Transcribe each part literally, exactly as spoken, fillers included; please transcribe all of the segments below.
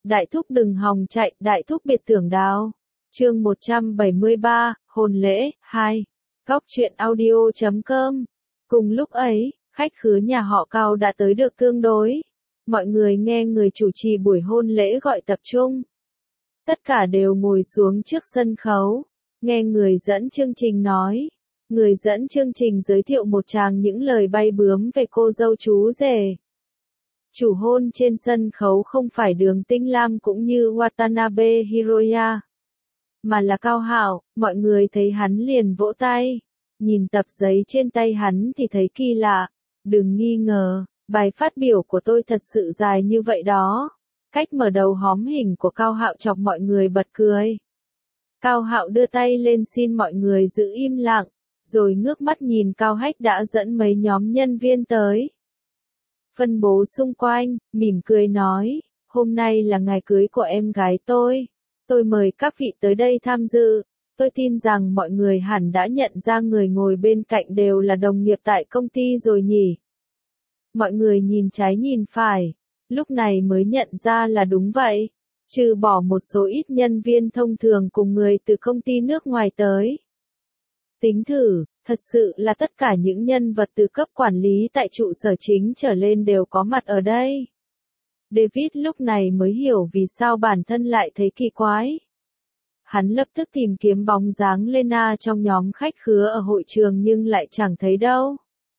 Đại thúc đừng hòng chạy, đại thúc biệt tưởng đào. Chương một trăm bảy mươi ba, hôn lễ, hai. Góc truyện audio chấm com. Cùng lúc ấy, khách khứa nhà họ Cao đã tới được tương đối. Mọi người nghe người chủ trì buổi hôn lễ gọi tập trung. Tất cả đều ngồi xuống trước sân khấu, nghe người dẫn chương trình nói. Người dẫn chương trình giới thiệu một tràng những lời bay bướm về cô dâu chú rể. Chủ hôn trên sân khấu không phải Đường Tinh Lam cũng như Watanabe Hiroya, mà là Cao Hạo. Mọi người thấy hắn liền vỗ tay. Nhìn tập giấy trên tay hắn thì thấy kỳ lạ. Đừng nghi ngờ, bài phát biểu của tôi thật sự dài như vậy đó. Cách mở đầu hóm hình của Cao Hạo chọc mọi người bật cười. Cao Hạo đưa tay lên xin mọi người giữ im lặng, rồi ngước mắt nhìn Cao Hách đã dẫn mấy nhóm nhân viên tới. Phân bố xung quanh, mỉm cười nói, hôm nay là ngày cưới của em gái tôi. Tôi mời các vị tới đây tham dự. Tôi tin rằng mọi người hẳn đã nhận ra người ngồi bên cạnh đều là đồng nghiệp tại công ty rồi nhỉ. Mọi người nhìn trái nhìn phải, lúc này mới nhận ra là đúng vậy. Trừ bỏ một số ít nhân viên thông thường cùng người từ công ty nước ngoài tới. Tính thử, thật sự là tất cả những nhân vật từ cấp quản lý tại trụ sở chính trở lên đều có mặt ở đây. David lúc này mới hiểu vì sao bản thân lại thấy kỳ quái. Hắn lập tức tìm kiếm bóng dáng Lena trong nhóm khách khứa ở hội trường nhưng lại chẳng thấy đâu.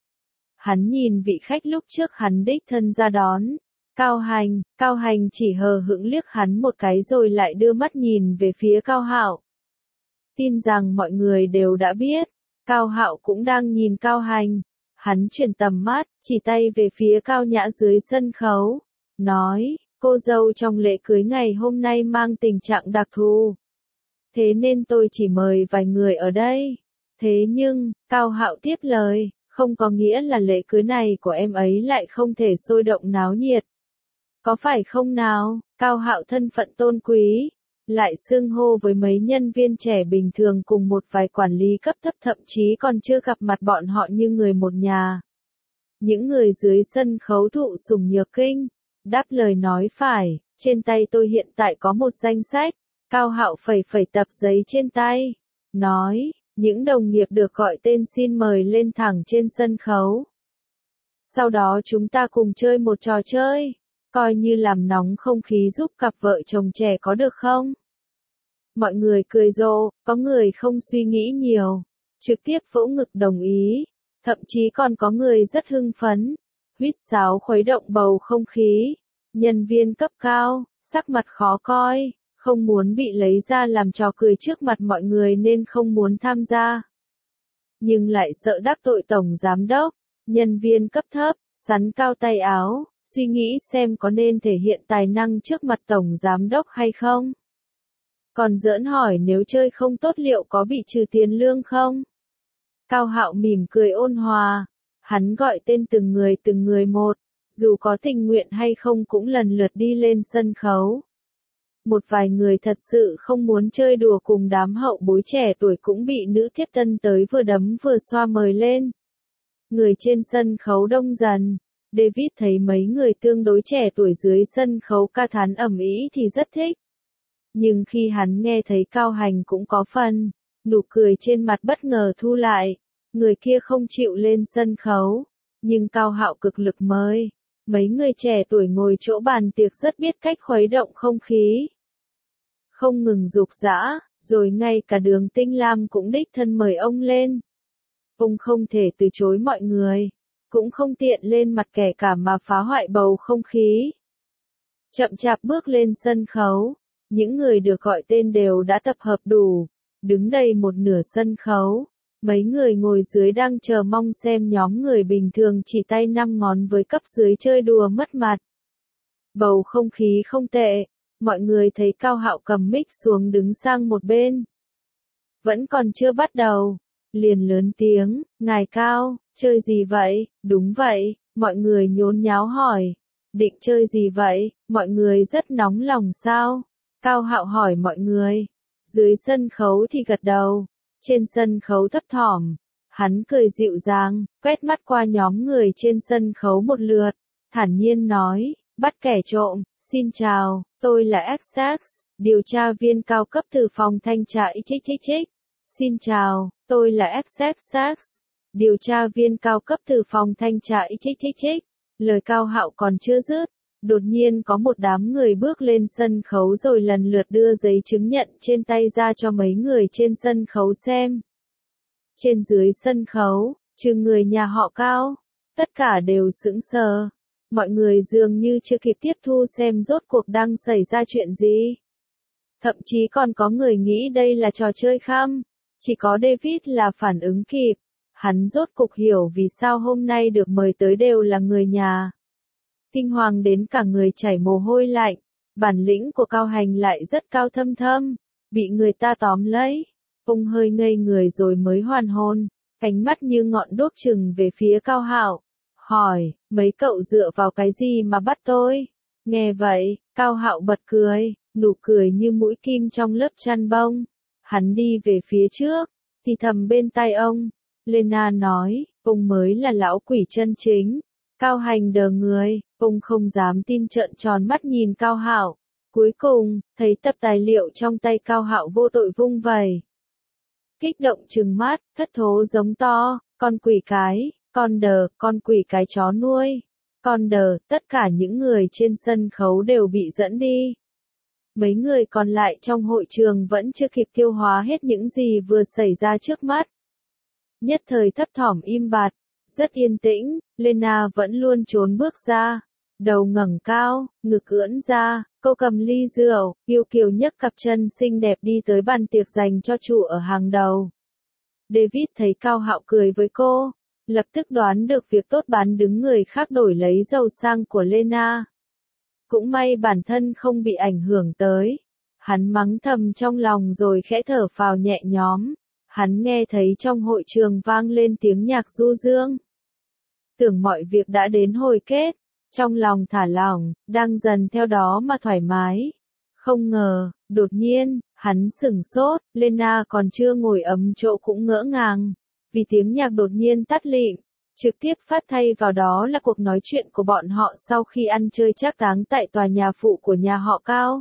Hắn nhìn vị khách lúc trước hắn đích thân ra đón. Cao Hành, Cao Hành chỉ hờ hững liếc hắn một cái rồi lại đưa mắt nhìn về phía Cao Hạo. Tin rằng mọi người đều đã biết, Cao Hạo cũng đang nhìn Cao Hành. Hắn chuyển tầm mắt, chỉ tay về phía Cao Nhã dưới sân khấu, nói, cô dâu trong lễ cưới ngày hôm nay mang tình trạng đặc thù. Thế nên tôi chỉ mời vài người ở đây. Thế nhưng, Cao Hạo tiếp lời, không có nghĩa là lễ cưới này của em ấy lại không thể sôi động náo nhiệt. Có phải không nào? Cao Hạo thân phận tôn quý, lại xưng hô với mấy nhân viên trẻ bình thường cùng một vài quản lý cấp thấp thậm chí còn chưa gặp mặt bọn họ như người một nhà. Những người dưới sân khấu thụ sủng nhược kinh, đáp lời nói phải, trên tay tôi hiện tại có một danh sách. Cao Hạo phẩy phẩy tập giấy trên tay, nói, những đồng nghiệp được gọi tên xin mời lên thẳng trên sân khấu. Sau đó chúng ta cùng chơi một trò chơi, coi như làm nóng không khí giúp cặp vợ chồng trẻ có được không? Mọi người cười rộ, có người không suy nghĩ nhiều, trực tiếp vỗ ngực đồng ý, thậm chí còn có người rất hưng phấn, huýt sáo khuấy động bầu không khí. Nhân viên cấp cao, sắc mặt khó coi, không muốn bị lấy ra làm trò cười trước mặt mọi người nên không muốn tham gia. Nhưng lại sợ đắc tội tổng giám đốc, nhân viên cấp thấp, sắn cao tay áo, suy nghĩ xem có nên thể hiện tài năng trước mặt tổng giám đốc hay không. Còn giỡn hỏi nếu chơi không tốt liệu có bị trừ tiền lương không? Cao Hạo mỉm cười ôn hòa, hắn gọi tên từng người từng người một, dù có tình nguyện hay không cũng lần lượt đi lên sân khấu. Một vài người thật sự không muốn chơi đùa cùng đám hậu bối trẻ tuổi cũng bị nữ tiếp tân tới vừa đấm vừa xoa mời lên. Người trên sân khấu đông dần, David thấy mấy người tương đối trẻ tuổi dưới sân khấu ca thán ầm ĩ thì rất thích. Nhưng khi hắn nghe thấy Cao Hành cũng có phần, nụ cười trên mặt bất ngờ thu lại, người kia không chịu lên sân khấu, nhưng Cao Hạo cực lực mời. Mấy người trẻ tuổi ngồi chỗ bàn tiệc rất biết cách khuấy động không khí. Không ngừng rục rã, rồi ngay cả Đường Tinh Lam cũng đích thân mời ông lên. Ông không thể từ chối mọi người, cũng không tiện lên mặt kẻ cả mà phá hoại bầu không khí. Chậm chạp bước lên sân khấu, những người được gọi tên đều đã tập hợp đủ, đứng đầy một nửa sân khấu. Mấy người ngồi dưới đang chờ mong xem nhóm người bình thường chỉ tay năm ngón với cấp dưới chơi đùa mất mặt. Bầu không khí không tệ, mọi người thấy Cao Hạo cầm mic xuống đứng sang một bên. Vẫn còn chưa bắt đầu, liền lớn tiếng, ngài Cao, chơi gì vậy? Đúng vậy, mọi người nhốn nháo hỏi. Định chơi gì vậy? Mọi người rất nóng lòng sao? Cao Hạo hỏi mọi người. Dưới sân khấu thì gật đầu. Trên sân khấu thấp thỏm, hắn cười dịu dàng, quét mắt qua nhóm người trên sân khấu một lượt, thản nhiên nói, bắt kẻ trộm, xin chào, Tôi là Essex, điều tra viên cao cấp từ phòng thanh tra chích chích chích. Xin chào, tôi là Essex, điều tra viên cao cấp từ phòng thanh tra chích chích chích. Lời Cao Hạo còn chưa dứt, đột nhiên có một đám người bước lên sân khấu rồi lần lượt đưa giấy chứng nhận trên tay ra cho mấy người trên sân khấu xem. Trên dưới sân khấu, trừ người nhà họ Cao, tất cả đều sững sờ. Mọi người dường như chưa kịp tiếp thu xem rốt cuộc đang xảy ra chuyện gì. Thậm chí còn có người nghĩ đây là trò chơi khăm. Chỉ có David là phản ứng kịp. Hắn rốt cục hiểu vì sao hôm nay được mời tới đều là người nhà. Kinh hoàng đến cả người chảy mồ hôi lạnh. Bản lĩnh của Cao Hành lại rất cao thâm thâm. Bị người ta tóm lấy. Ông hơi ngây người rồi mới hoàn hồn. Ánh mắt như ngọn đuốc chừng về phía Cao Hạo. Hỏi, mấy cậu dựa vào cái gì mà bắt tôi? Nghe vậy, Cao Hạo bật cười, nụ cười như mũi kim trong lớp chăn bông. Hắn đi về phía trước, thì thầm bên tai ông. Lena nói, ông mới là lão quỷ chân chính. Cao Hành đờ người, ông không dám tin trợn tròn mắt nhìn Cao Hạo. Cuối cùng, thấy tập tài liệu trong tay Cao Hạo vô tội vung vẩy. Kích động trừng mắt, thất thố giống to, con quỷ cái. Con đờ, con quỷ cái chó nuôi. Con đờ, tất cả những người trên sân khấu đều bị dẫn đi. Mấy người còn lại trong hội trường vẫn chưa kịp tiêu hóa hết những gì vừa xảy ra trước mắt. Nhất thời thấp thỏm im bặt, rất yên tĩnh, Lena vẫn luôn trốn bước ra. Đầu ngẩng cao, ngực ưỡn ra, cô cầm ly rượu, yêu kiều nhấc cặp chân xinh đẹp đi tới bàn tiệc dành cho chủ ở hàng đầu. David thấy Cao Hạo cười với cô. Lập tức đoán được việc tốt bán đứng người khác đổi lấy giàu sang của Lena. Cũng may bản thân không bị ảnh hưởng tới. Hắn mắng thầm trong lòng rồi khẽ thở phào nhẹ nhõm. Hắn nghe thấy trong hội trường vang lên tiếng nhạc du dương. Tưởng mọi việc đã đến hồi kết. Trong lòng thả lỏng, đang dần theo đó mà thoải mái. Không ngờ, đột nhiên, hắn sửng sốt, Lena còn chưa ngồi ấm chỗ cũng ngỡ ngàng. Vì tiếng nhạc đột nhiên tắt lịm, trực tiếp phát thay vào đó là cuộc nói chuyện của bọn họ sau khi ăn chơi trác táng tại tòa nhà phụ của nhà họ Cao.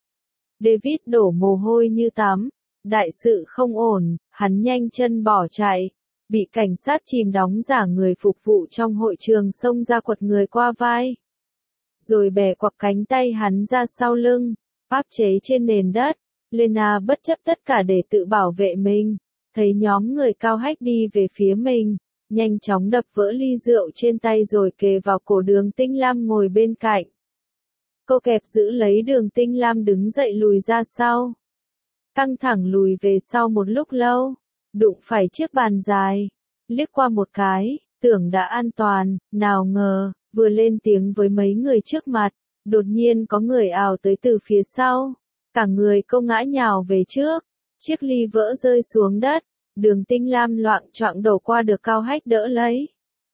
David đổ mồ hôi như tắm, đại sự không ổn, hắn nhanh chân bỏ chạy, bị cảnh sát chìm đóng giả người phục vụ trong hội trường xông ra quật người qua vai. Rồi bẻ quặp cánh tay hắn ra sau lưng, áp chế trên nền đất, Lena bất chấp tất cả để tự bảo vệ mình. Thấy nhóm người Cao Hách đi về phía mình, nhanh chóng đập vỡ ly rượu trên tay rồi kề vào cổ Đường Tinh Lam ngồi bên cạnh. Cô kẹp giữ lấy Đường Tinh Lam đứng dậy lùi ra sau. Căng thẳng lùi về sau một lúc lâu, đụng phải chiếc bàn dài, liếc qua một cái, tưởng đã an toàn, nào ngờ, vừa lên tiếng với mấy người trước mặt, đột nhiên có người ào tới từ phía sau, cả người cô ngã nhào về trước. Chiếc ly vỡ rơi xuống đất, Đường Tinh Lam loạng choạng đổ qua được Cao Hách đỡ lấy.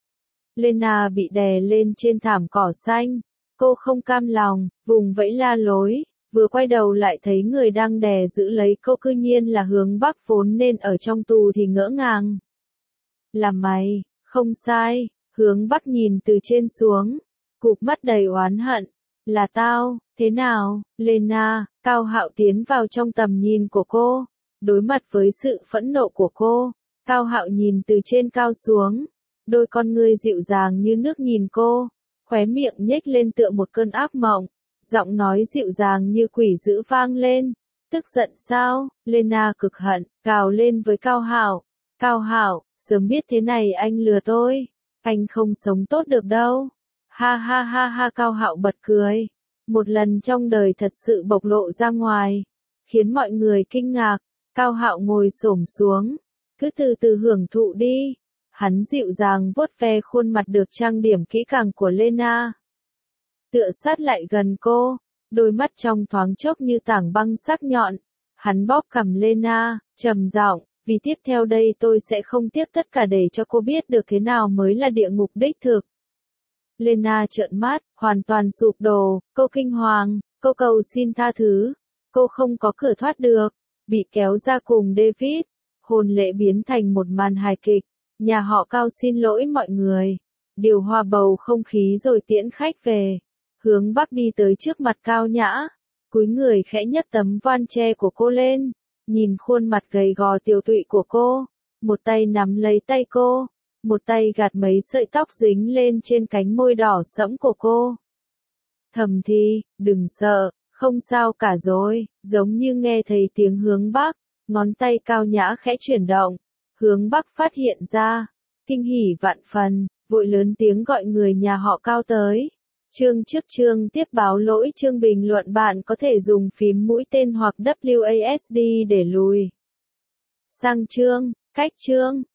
Lena bị đè lên trên thảm cỏ xanh, cô không cam lòng, vùng vẫy la lối, vừa quay đầu lại thấy người đang đè giữ lấy cô cư nhiên là Hướng Bắc vốn nên ở trong tù thì ngỡ ngàng. Là mày, không sai, Hướng Bắc nhìn từ trên xuống, cụp mắt đầy oán hận. Là tao, thế nào, Lena? Cao Hạo tiến vào trong tầm nhìn của cô. Đối mặt với sự phẫn nộ của cô, Cao Hạo nhìn từ trên cao xuống, đôi con ngươi dịu dàng như nước nhìn cô, khóe miệng nhếch lên tựa một cơn ác mộng, giọng nói dịu dàng như quỷ dữ vang lên. Tức giận sao? Lena cực hận, gào lên với Cao Hạo. Cao Hạo, sớm biết thế này anh lừa tôi, anh không sống tốt được đâu. Ha ha ha ha, Cao Hạo bật cười, một lần trong đời thật sự bộc lộ ra ngoài, khiến mọi người kinh ngạc. Cao Hạo ngồi xổm xuống, cứ từ từ hưởng thụ đi. Hắn dịu dàng vuốt ve khuôn mặt được trang điểm kỹ càng của Lena. Tựa sát lại gần cô, đôi mắt trong thoáng chốc như tảng băng sắc nhọn. Hắn bóp cằm Lena, trầm giọng, vì tiếp theo đây tôi sẽ không tiếc tất cả để cho cô biết được thế nào mới là địa ngục đích thực. Lena trợn mắt, hoàn toàn sụp đổ, cô kinh hoàng, cô cầu xin tha thứ. Cô không có cửa thoát được. Bị kéo ra cùng David, hôn lễ biến thành một màn hài kịch, nhà họ Cao xin lỗi mọi người, điều hòa bầu không khí rồi tiễn khách về, Hướng Bắc đi tới trước mặt Cao Nhã, cúi người khẽ nhấc tấm voan che của cô lên, nhìn khuôn mặt gầy gò tiều tụy của cô, một tay nắm lấy tay cô, một tay gạt mấy sợi tóc dính lên trên cánh môi đỏ sẫm của cô. Thầm thì, đừng sợ, không sao cả rồi, giống như nghe thấy tiếng hướng Bắc, ngón tay cao nhã khẽ chuyển động, hướng Bắc phát hiện ra, kinh hỉ vạn phần, vội lớn tiếng gọi người nhà họ Cao tới. Chương trước chương tiếp báo lỗi chương bình luận bạn có thể dùng phím mũi tên hoặc W A S D để lùi sang chương, cách chương.